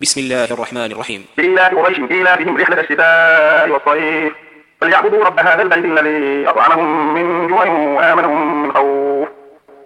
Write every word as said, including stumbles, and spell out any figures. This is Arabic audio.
بسم الله الرحمن الرحيم. لإيلاف قريش إيلافهم رحلة الشتاء والصيف فليعبدوا رب هذا البيت الذي أطعمهم من جوع وآمنهم من خوف.